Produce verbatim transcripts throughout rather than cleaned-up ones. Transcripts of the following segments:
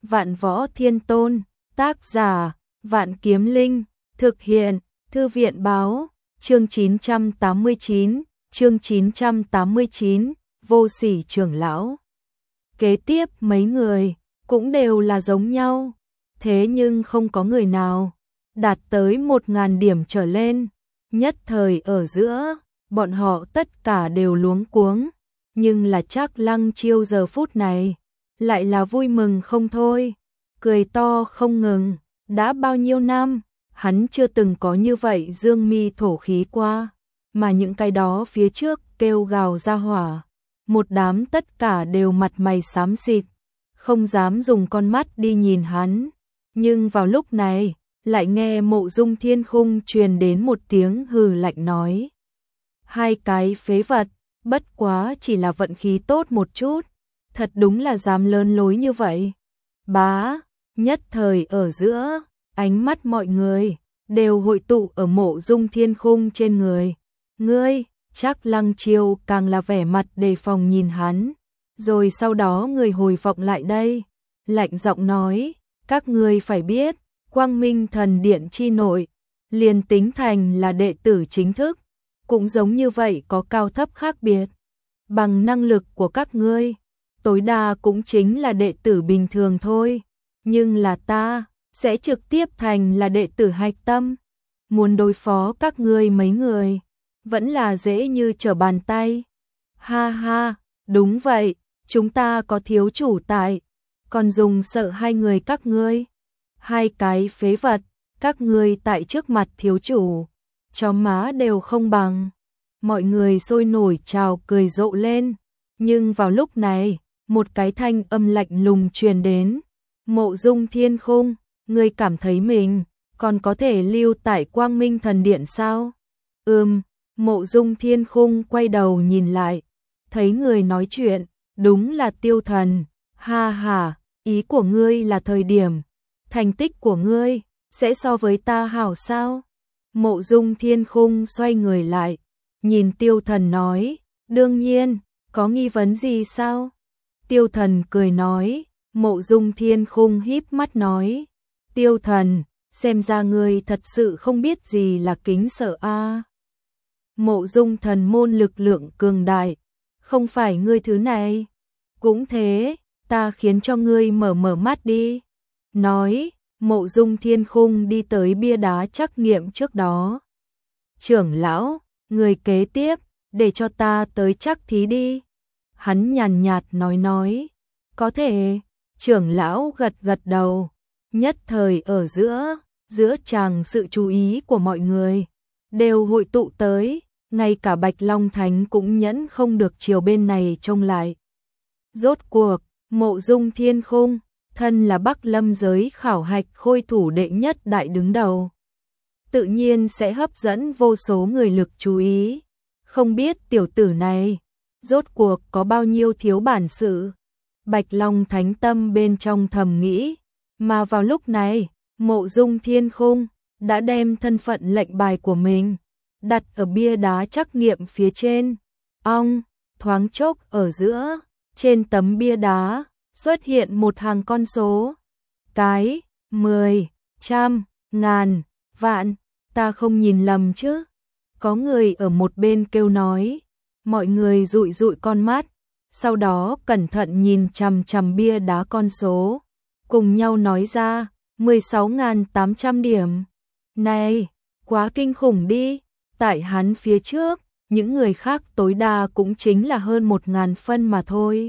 Vạn Võ Thiên Tôn, tác giả, Vạn Kiếm Linh, thực hiện, Thư viện báo, chương chín trăm tám mươi chín, chương chín trăm tám mươi chín, Vô Sỉ trưởng lão. Kế tiếp mấy người, cũng đều là giống nhau, thế nhưng không có người nào đạt tới một ngàn điểm trở lên, nhất thời ở giữa, bọn họ tất cả đều luống cuống, nhưng là Trác Lăng Chiêu giờ phút này, lại là vui mừng không thôi, cười to không ngừng, đã bao nhiêu năm, hắn chưa từng có như vậy dương mi thổ khí qua, mà những cái đó phía trước kêu gào ra hỏa, một đám tất cả đều mặt mày xám xịt, không dám dùng con mắt đi nhìn hắn, nhưng vào lúc này, lại nghe Mộ Dung Thiên Khung truyền đến một tiếng hừ lạnh nói. Hai cái phế vật, bất quá chỉ là vận khí tốt một chút, thật đúng là dám lớn lối như vậy. Bá, nhất thời ở giữa, ánh mắt mọi người đều hội tụ ở Mộ Dung Thiên Khung trên người. Ngươi, Trác Lăng Chiêu càng là vẻ mặt đề phòng nhìn hắn, rồi sau đó người hồi vọng lại đây, lạnh giọng nói, các ngươi phải biết, Quang Minh Thần Điện chi nội, liền tính thành là đệ tử chính thức, cũng giống như vậy có cao thấp khác biệt. Bằng năng lực của các ngươi, tối đa cũng chính là đệ tử bình thường thôi, nhưng là ta sẽ trực tiếp thành là đệ tử hạch tâm. Muốn đối phó các ngươi mấy người, vẫn là dễ như trở bàn tay. Ha ha, đúng vậy, chúng ta có thiếu chủ tại, còn dùng sợ hai người các ngươi. Hai cái phế vật, các ngươi tại trước mặt thiếu chủ, chó má đều không bằng. Mọi người sôi nổi chào cười rộ lên, nhưng vào lúc này, một cái thanh âm lạnh lùng truyền đến. Mộ Dung Thiên Khung, ngươi cảm thấy mình còn có thể lưu tại Quang Minh Thần Điện sao? Ừm, Mộ Dung Thiên Khung quay đầu nhìn lại, thấy người nói chuyện, đúng là Tiêu Thần. Ha ha, ý của ngươi là thời điểm thành tích của ngươi sẽ so với ta hảo sao? Mộ Dung Thiên Khung xoay người lại, nhìn Tiêu Thần nói, đương nhiên, có nghi vấn gì sao? Tiêu Thần cười nói, Mộ Dung Thiên Khung híp mắt nói, Tiêu Thần, xem ra ngươi thật sự không biết gì là kính sợ a. À. Mộ Dung thần môn lực lượng cường đại, không phải ngươi thứ này. Cũng thế, ta khiến cho ngươi mở mở mắt đi. Nói, Mộ Dung Thiên Khung đi tới bia đá trắc nghiệm trước đó. Trưởng lão, người kế tiếp, để cho ta tới trắc thí đi. Hắn nhàn nhạt nói nói, có thể, trưởng lão gật gật đầu, nhất thời ở giữa, giữa chàng sự chú ý của mọi người, đều hội tụ tới, ngay cả Bạch Long Thánh cũng nhẫn không được chiều bên này trông lại. Rốt cuộc, Mộ Dung Thiên Khung, thân là Bắc Lâm giới khảo hạch khôi thủ đệ nhất đại đứng đầu, tự nhiên sẽ hấp dẫn vô số người lực chú ý. Không biết tiểu tử này, rốt cuộc có bao nhiêu thiếu bản sự. Bạch Long Thánh tâm bên trong thầm nghĩ, mà vào lúc này, Mộ Dung Thiên Khung đã đem thân phận lệnh bài của mình đặt ở bia đá trắc nghiệm phía trên. Ong, thoáng chốc ở giữa, trên tấm bia đá xuất hiện một hàng con số. Cái, mười, trăm, ngàn, vạn, ta không nhìn lầm chứ? Có người ở một bên kêu nói. Mọi người dụi dụi con mắt, sau đó cẩn thận nhìn chằm chằm bia đá con số, cùng nhau nói ra, mười sáu nghìn tám trăm điểm. Này, quá kinh khủng đi, tại hắn phía trước, những người khác tối đa cũng chính là hơn một nghìn phân mà thôi.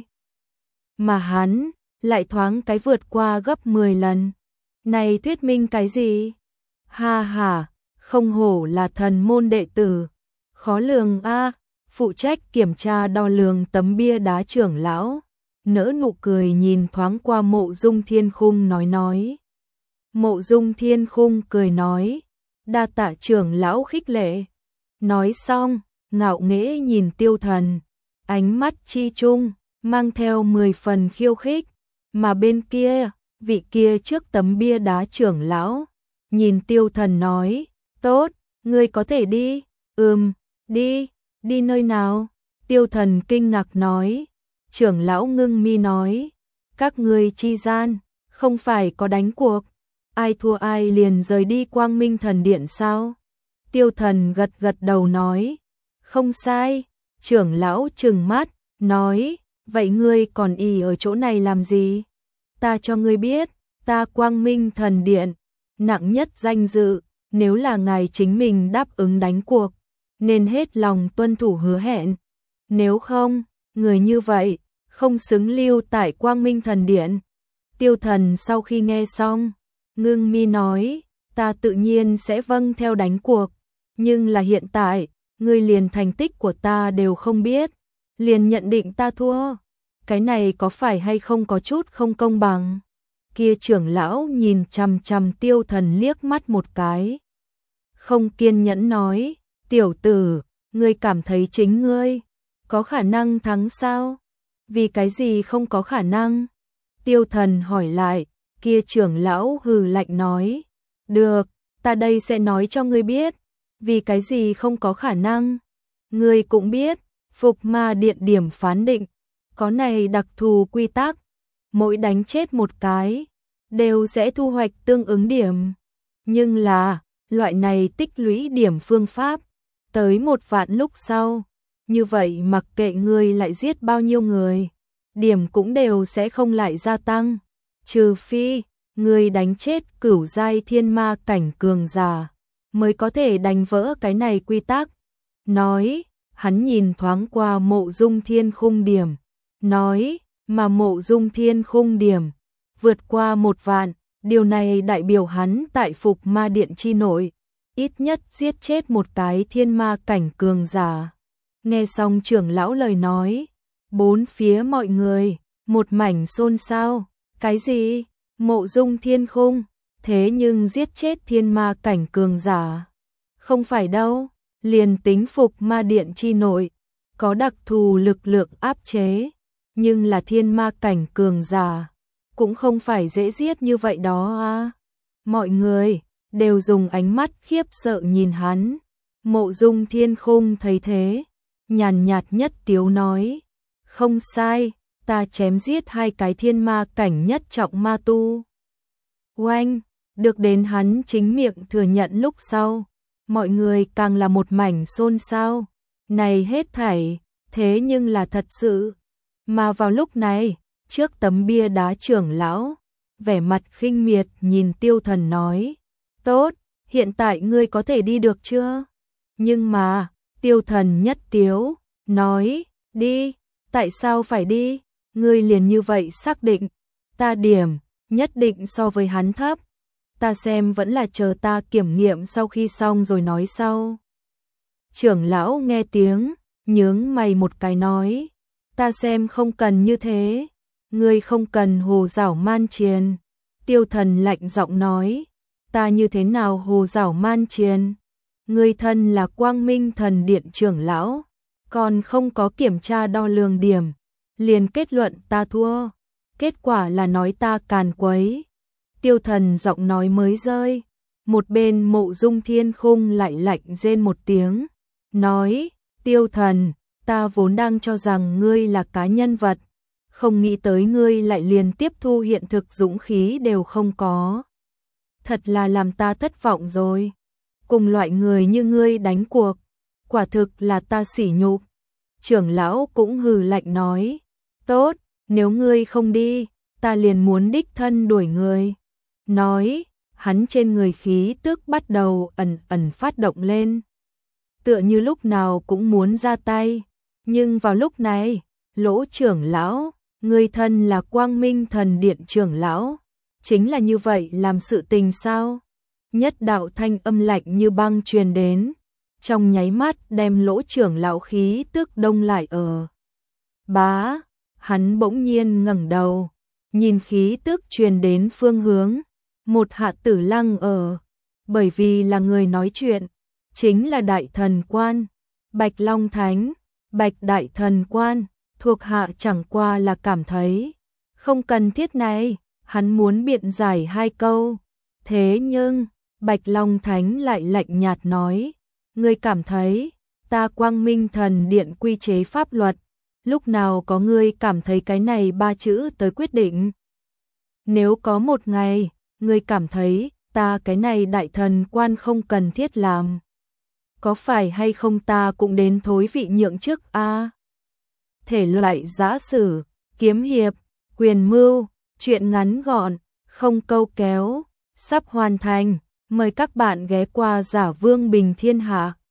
Mà hắn, lại thoáng cái vượt qua gấp mười lần. Này thuyết minh cái gì? Ha ha, không hổ là thần môn đệ tử. Khó lường a. À, phụ trách kiểm tra đo lường tấm bia đá trưởng lão, nỡ nụ cười nhìn thoáng qua Mộ Dung Thiên Khung nói nói. Mộ Dung Thiên Khung cười nói, đa tạ trưởng lão khích lệ. Nói xong, ngạo nghễ nhìn Tiêu Thần, ánh mắt chi chung, mang theo mười phần khiêu khích, mà bên kia, vị kia trước tấm bia đá trưởng lão, nhìn Tiêu Thần nói, tốt, ngươi có thể đi. Ừm, đi, đi nơi nào? Tiêu Thần kinh ngạc nói. Trưởng lão ngưng mi nói, các ngươi chi gian, Không phải có đánh cuộc, ai thua ai liền rời đi Quang Minh Thần Điện sao? Tiêu Thần gật gật đầu nói, không sai. Trưởng lão trừng mắt, nói, vậy ngươi còn ì ở chỗ này làm gì? Ta cho ngươi biết, ta Quang Minh Thần Điện, nặng nhất danh dự, nếu là ngài chính mình đáp ứng đánh cuộc, nên hết lòng tuân thủ hứa hẹn. Nếu không, người như vậy, không xứng lưu tại Quang Minh Thần Điện. Tiêu Thần sau khi nghe xong, ngưng mi nói, ta tự nhiên sẽ vâng theo đánh cuộc, nhưng là hiện tại, ngươi liền thành tích của ta đều không biết, liền nhận định ta thua. Cái này có phải hay không có chút không công bằng? Kia trưởng lão nhìn chằm chằm Tiêu Thần liếc mắt một cái. Không kiên nhẫn nói, tiểu tử, ngươi cảm thấy chính ngươi có khả năng thắng sao? Vì cái gì không có khả năng? Tiêu Thần hỏi lại, kia trưởng lão hừ lạnh nói, được, ta đây sẽ nói cho ngươi biết, vì cái gì không có khả năng. Ngươi cũng biết, Phục Ma Điện điểm phán định, có này đặc thù quy tắc, mỗi đánh chết một cái, đều sẽ thu hoạch tương ứng điểm. Nhưng là, loại này tích lũy điểm phương pháp, tới một vạn lúc sau, như vậy mặc kệ ngươi lại giết bao nhiêu người, điểm cũng đều sẽ không lại gia tăng, trừ phi ngươi đánh chết cửu giai thiên ma cảnh cường giả, mới có thể đánh vỡ cái này quy tắc. Nói, hắn nhìn thoáng qua Mộ Dung Thiên Khung điểm, nói, mà Mộ Dung Thiên Khung điểm vượt qua một vạn, điều này đại biểu hắn tại Phục Ma Điện chi nội, ít nhất giết chết một cái thiên ma cảnh cường giả. Nghe xong trưởng lão lời nói, bốn phía mọi người, một mảnh xôn xao, cái gì? Mộ Dung Thiên Khung, thế nhưng giết chết thiên ma cảnh cường giả. Không phải đâu, liền tính Phục Ma Điện chi nội, có đặc thù lực lượng áp chế, nhưng là thiên ma cảnh cường giả, cũng không phải dễ giết như vậy đó à. Mọi người đều dùng ánh mắt khiếp sợ nhìn hắn. Mộ Dung Thiên Khung thấy thế, nhàn nhạt nhất tiếu nói, không sai, ta chém giết hai cái thiên ma cảnh nhất trọng ma tu. Oanh, được đến hắn chính miệng thừa nhận lúc sau, mọi người càng là một mảnh xôn xao. Này hết thảy, thế nhưng là thật sự. Mà vào lúc này, trước tấm bia đá trưởng lão, vẻ mặt khinh miệt nhìn Tiêu Thần nói, tốt, hiện tại ngươi có thể đi được chưa? Nhưng mà, Tiêu Thần nhất tiếu, nói, đi, tại sao phải đi? Ngươi liền như vậy xác định, ta điểm, nhất định so với hắn thấp. Ta xem vẫn là chờ ta kiểm nghiệm sau khi xong rồi nói sau. Trưởng lão nghe tiếng, nhướng mày một cái nói, ta xem không cần như thế, ngươi không cần hồ giảo man triền. Tiêu Thần lạnh giọng nói, ta như thế nào hồ giảo man triền? Ngươi thân là Quang Minh Thần Điện trưởng lão, còn không có kiểm tra đo lường điểm, liền kết luận ta thua, kết quả là nói ta càn quấy. Tiêu Thần giọng nói mới rơi, một bên Mộ Dung Thiên Khung lại lạnh rên một tiếng, nói, Tiêu Thần, ta vốn đang cho rằng ngươi là cá nhân vật, không nghĩ tới ngươi lại liền tiếp thu hiện thực dũng khí đều không có. Thật là làm ta thất vọng rồi, cùng loại người như ngươi đánh cuộc, quả thực là ta sỉ nhục. Trưởng lão cũng hừ lạnh nói, tốt, nếu ngươi không đi, ta liền muốn đích thân đuổi người. Nói, hắn trên người khí tức bắt đầu ẩn ẩn phát động lên, tựa như lúc nào cũng muốn ra tay. Nhưng vào lúc này, Lỗ trưởng lão, người thân là Quang Minh Thần Điện trưởng lão, chính là như vậy làm sự tình sao? Nhất đạo thanh âm lạnh như băng truyền đến, trong nháy mắt đem Lỗ trưởng lão khí tức đông lại ở. Bá, hắn bỗng nhiên ngẩng đầu, nhìn khí tức truyền đến phương hướng, một hạ tử lăng ở, bởi vì là người nói chuyện, chính là Đại Thần Quan, Bạch Long Thánh. Bạch Đại Thần Quan, thuộc hạ chẳng qua là cảm thấy, không cần thiết này, hắn muốn biện giải hai câu. Thế nhưng, Bạch Long Thánh lại lạnh nhạt nói, ngươi cảm thấy, ta Quang Minh Thần Điện quy chế pháp luật, lúc nào có ngươi cảm thấy cái này ba chữ tới quyết định. Nếu có một ngày, ngươi cảm thấy ta cái này đại thần quan không cần thiết làm, có phải hay không ta cũng đến thối vị nhượng chức a? À? Thể loại giã sử, kiếm hiệp, quyền mưu, truyện ngắn gọn, không câu kéo, sắp hoàn thành. Mời các bạn ghé qua Giả Vương Bình Thiên Hạ.